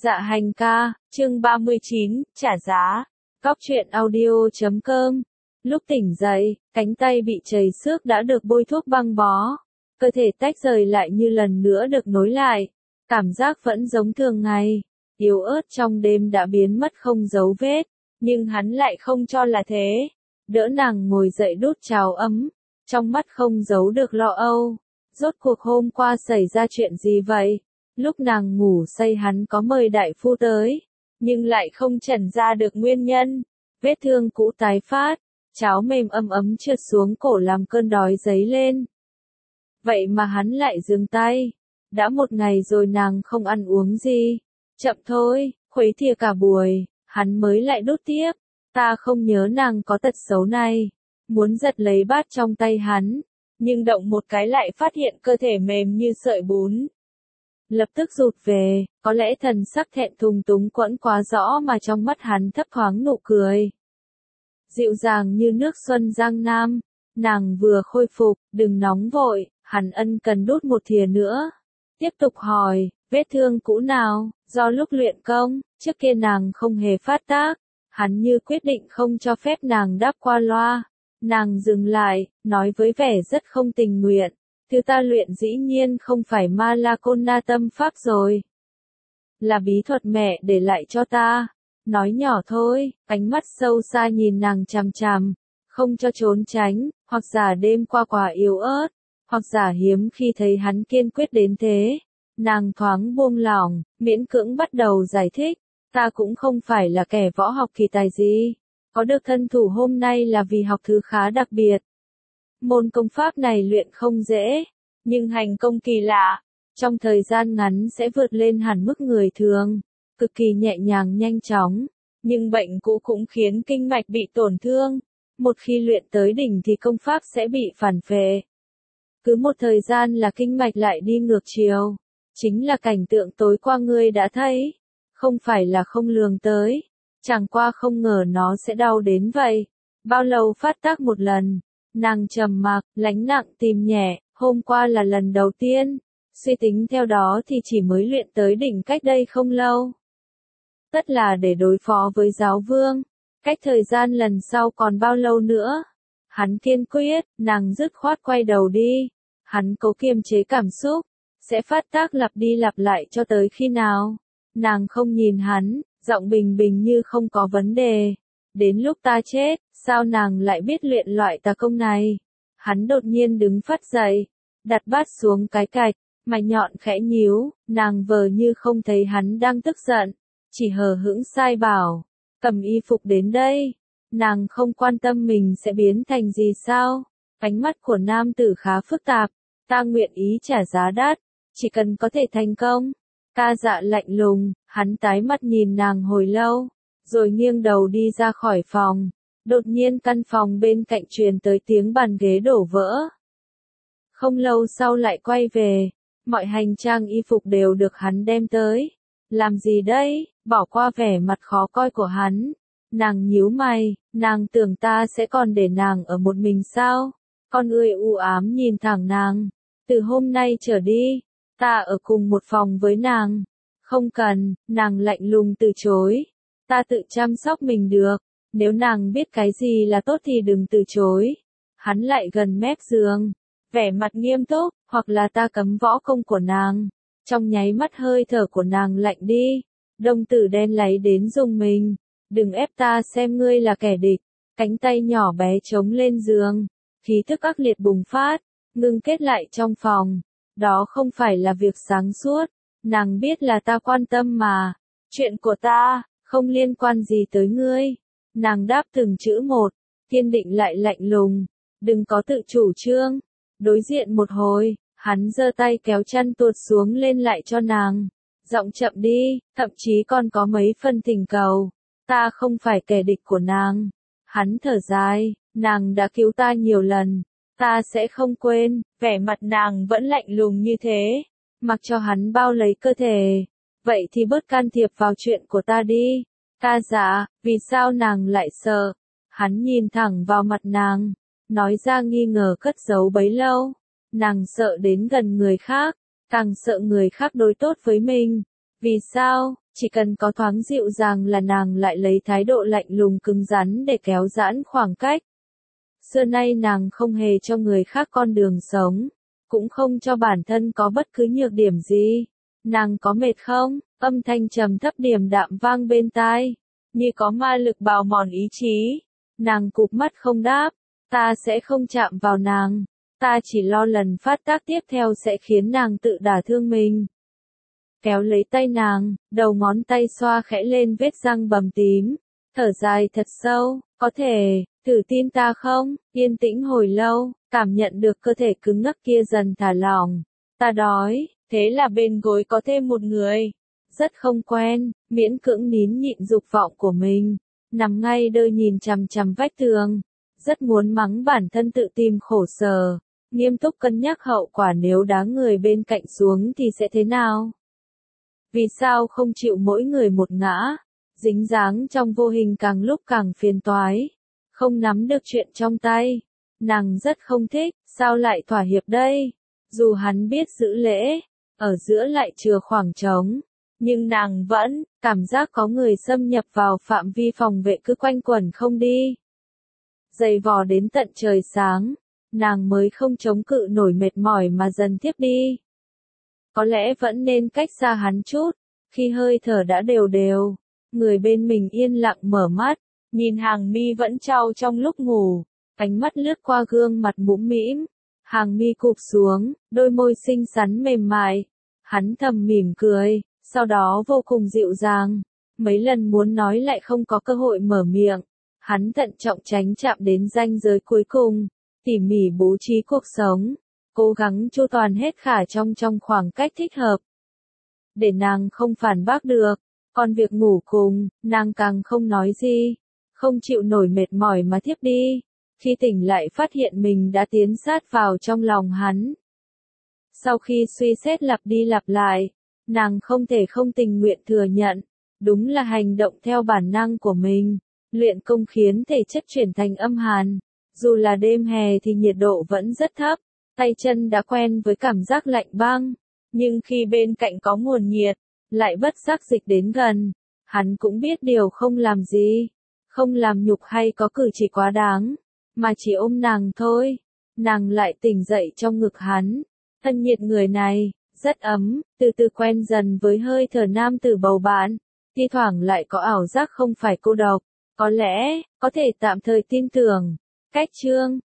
Dạ hành ca, chương 39, trả giá. Cóc truyện audio.com. Lúc tỉnh dậy, cánh tay bị trầy xước đã được bôi thuốc băng bó. Cơ thể tách rời lại như lần nữa được nối lại. Cảm giác vẫn giống thường ngày. Yếu ớt trong đêm đã biến mất không dấu vết. Nhưng hắn lại không cho là thế. Đỡ nàng ngồi dậy đút cháo ấm. Trong mắt không giấu được lo âu. Rốt cuộc hôm qua xảy ra chuyện gì vậy? Lúc nàng ngủ say hắn có mời đại phu tới, nhưng lại không chẩn ra được nguyên nhân. Vết thương cũ tái phát, cháo mềm ấm ấm trượt xuống cổ làm cơn đói dấy lên. Vậy mà hắn lại dừng tay. Đã một ngày rồi nàng không ăn uống gì. Chậm thôi, khuấy thìa cả buổi, hắn mới lại đút tiếp. Ta không nhớ nàng có tật xấu này. Muốn giật lấy bát trong tay hắn, nhưng động một cái lại phát hiện cơ thể mềm như sợi bún. Lập tức rụt về, có lẽ thần sắc thẹn thùng túng quẫn quá rõ mà trong mắt hắn thấp thoáng nụ cười. Dịu dàng như nước xuân giang nam, nàng vừa khôi phục, đừng nóng vội, hắn ân cần đút một thìa nữa. Tiếp tục hỏi, vết thương cũ nào, do lúc luyện công, trước kia nàng không hề phát tác, hắn như quyết định không cho phép nàng đáp qua loa. Nàng dừng lại, nói với vẻ rất không tình nguyện. Thứ ta luyện dĩ nhiên không phải Malakona tâm pháp rồi. Là bí thuật mẹ để lại cho ta. Nói nhỏ thôi, ánh mắt sâu xa nhìn nàng chằm chằm. Không cho trốn tránh, hoặc giả đêm qua quá yếu ớt, hoặc giả hiếm khi thấy hắn kiên quyết đến thế. Nàng thoáng buông lỏng, miễn cưỡng bắt đầu giải thích. Ta cũng không phải là kẻ võ học kỳ tài gì. Có được thân thủ hôm nay là vì học thứ khá đặc biệt. Môn công pháp này luyện không dễ, nhưng hành công kỳ lạ, trong thời gian ngắn sẽ vượt lên hẳn mức người thường, cực kỳ nhẹ nhàng nhanh chóng, nhưng bệnh cũ cũng khiến kinh mạch bị tổn thương, một khi luyện tới đỉnh thì công pháp sẽ bị phản phệ. Cứ một thời gian là kinh mạch lại đi ngược chiều, chính là cảnh tượng tối qua ngươi đã thấy, không phải là không lường tới, chẳng qua không ngờ nó sẽ đau đến vậy. Bao lâu phát tác một lần? Nàng trầm mặc, lãnh nặng tìm nhẹ, hôm qua là lần đầu tiên, suy tính theo đó thì chỉ mới luyện tới đỉnh cách đây không lâu. Tất là để đối phó với giáo vương, cách thời gian lần sau còn bao lâu nữa? Hắn kiên quyết, nàng dứt khoát quay đầu đi, hắn cố kiềm chế cảm xúc, sẽ phát tác lặp đi lặp lại cho tới khi nào? Nàng không nhìn hắn, giọng bình bình như không có vấn đề. Đến lúc ta chết, sao nàng lại biết luyện loại tà công này? Hắn đột nhiên đứng phát dậy, đặt bát xuống cái cạch, mày nhọn khẽ nhíu, nàng vờ như không thấy hắn đang tức giận, chỉ hờ hững sai bảo, cầm y phục đến đây. Nàng không quan tâm mình sẽ biến thành gì sao? Ánh mắt của nam tử khá phức tạp, ta nguyện ý trả giá đắt, chỉ cần có thể thành công. Ca Dạ lạnh lùng, hắn tái mắt nhìn nàng hồi lâu, rồi nghiêng đầu đi ra khỏi phòng. Đột nhiên căn phòng bên cạnh truyền tới tiếng bàn ghế đổ vỡ. Không lâu sau lại quay về, mọi hành trang y phục đều được hắn đem tới. Làm gì đây? Bỏ qua vẻ mặt khó coi của hắn. Nàng nhíu mày, nàng tưởng ta sẽ còn để nàng ở một mình sao? Con ươi u ám nhìn thẳng nàng. Từ hôm nay trở đi, ta ở cùng một phòng với nàng. Không cần, nàng lạnh lùng từ chối. Ta tự chăm sóc mình được. Nếu nàng biết cái gì là tốt thì đừng từ chối. Hắn lại gần mép giường, vẻ mặt nghiêm túc, hoặc là ta cấm võ công của nàng. Trong nháy mắt hơi thở của nàng lạnh đi. Đồng tử đen láy đến rùng mình. Đừng ép ta xem ngươi là kẻ địch. Cánh tay nhỏ bé chống lên giường. Khí thức ác liệt bùng phát, ngưng kết lại trong phòng. Đó không phải là việc sáng suốt. Nàng biết là ta quan tâm mà. Chuyện của ta, không liên quan gì tới ngươi. Nàng đáp từng chữ một, kiên định lại lạnh lùng, đừng có tự chủ trương. Đối diện một hồi, hắn giơ tay kéo chăn tuột xuống lên lại cho nàng, giọng chậm đi, thậm chí còn có mấy phần thỉnh cầu. Ta không phải kẻ địch của nàng. Hắn thở dài, nàng đã cứu ta nhiều lần, ta sẽ không quên. Vẻ mặt nàng vẫn lạnh lùng như thế, mặc cho hắn bao lấy cơ thể. Vậy thì bớt can thiệp vào chuyện của ta đi. Ca Dạ, vì sao nàng lại sợ? Hắn nhìn thẳng vào mặt nàng, nói ra nghi ngờ cất giấu bấy lâu. Nàng sợ đến gần người khác, càng sợ người khác đối tốt với mình. Vì sao? Chỉ cần có thoáng dịu dàng là nàng lại lấy thái độ lạnh lùng cứng rắn để kéo giãn khoảng cách. Xưa nay nàng không hề cho người khác con đường sống, cũng không cho bản thân có bất cứ nhược điểm gì. Nàng có mệt không? Âm thanh trầm thấp điềm đạm vang bên tai, như có ma lực bào mòn ý chí. Nàng cụp mắt không đáp, ta sẽ không chạm vào nàng, ta chỉ lo lần phát tác tiếp theo sẽ khiến nàng tự đả thương mình. Kéo lấy tay nàng, đầu ngón tay xoa khẽ lên vết răng bầm tím, thở dài thật sâu, có thể, thử tin ta không? Yên tĩnh hồi lâu, cảm nhận được cơ thể cứng ngắc kia dần thả lỏng. Ta đói, thế là bên gối có thêm một người. Rất không quen, miễn cưỡng nín nhịn dục vọng của mình, nằm ngay đơ nhìn chằm chằm vách tường. Rất muốn mắng bản thân tự tìm khổ sở, nghiêm túc cân nhắc hậu quả nếu đá người bên cạnh xuống thì sẽ thế nào. Vì sao không chịu mỗi người một ngã, dính dáng trong vô hình càng lúc càng phiền toái, không nắm được chuyện trong tay. Nàng rất không thích, sao lại thỏa hiệp đây? Dù hắn biết giữ lễ, ở giữa lại chừa khoảng trống, nhưng nàng vẫn cảm giác có người xâm nhập vào phạm vi phòng vệ cứ quanh quẩn không đi. Giày vò đến tận trời sáng, nàng mới không chống cự nổi mệt mỏi mà dần thiếp đi. Có lẽ vẫn nên cách xa hắn chút, khi hơi thở đã đều đều, người bên mình yên lặng mở mắt, nhìn hàng mi vẫn trao trong lúc ngủ, ánh mắt lướt qua gương mặt mũm mĩm, hàng mi cụp xuống, đôi môi xinh xắn mềm mại, hắn thầm mỉm cười, sau đó vô cùng dịu dàng, mấy lần muốn nói lại không có cơ hội mở miệng, hắn thận trọng tránh chạm đến ranh giới cuối cùng, tỉ mỉ bố trí cuộc sống, cố gắng chu toàn hết khả trong khoảng cách thích hợp. Để nàng không phản bác được, còn việc ngủ cùng, nàng càng không nói gì, không chịu nổi mệt mỏi mà thiếp đi, khi tỉnh lại phát hiện mình đã tiến sát vào trong lòng hắn. Sau khi suy xét lặp đi lặp lại, nàng không thể không tình nguyện thừa nhận, đúng là hành động theo bản năng của mình, luyện công khiến thể chất chuyển thành âm hàn, dù là đêm hè thì nhiệt độ vẫn rất thấp, tay chân đã quen với cảm giác lạnh băng, nhưng khi bên cạnh có nguồn nhiệt, lại bất giác dịch đến gần, hắn cũng biết điều không làm gì, không làm nhục hay có cử chỉ quá đáng, mà chỉ ôm nàng thôi, nàng lại tỉnh dậy trong ngực hắn, thân nhiệt người này, rất ấm, từ từ quen dần với hơi thở nam tử bầu bạn, thi thoảng lại có ảo giác không phải cô độc, có lẽ, có thể tạm thời tin tưởng. Cách chương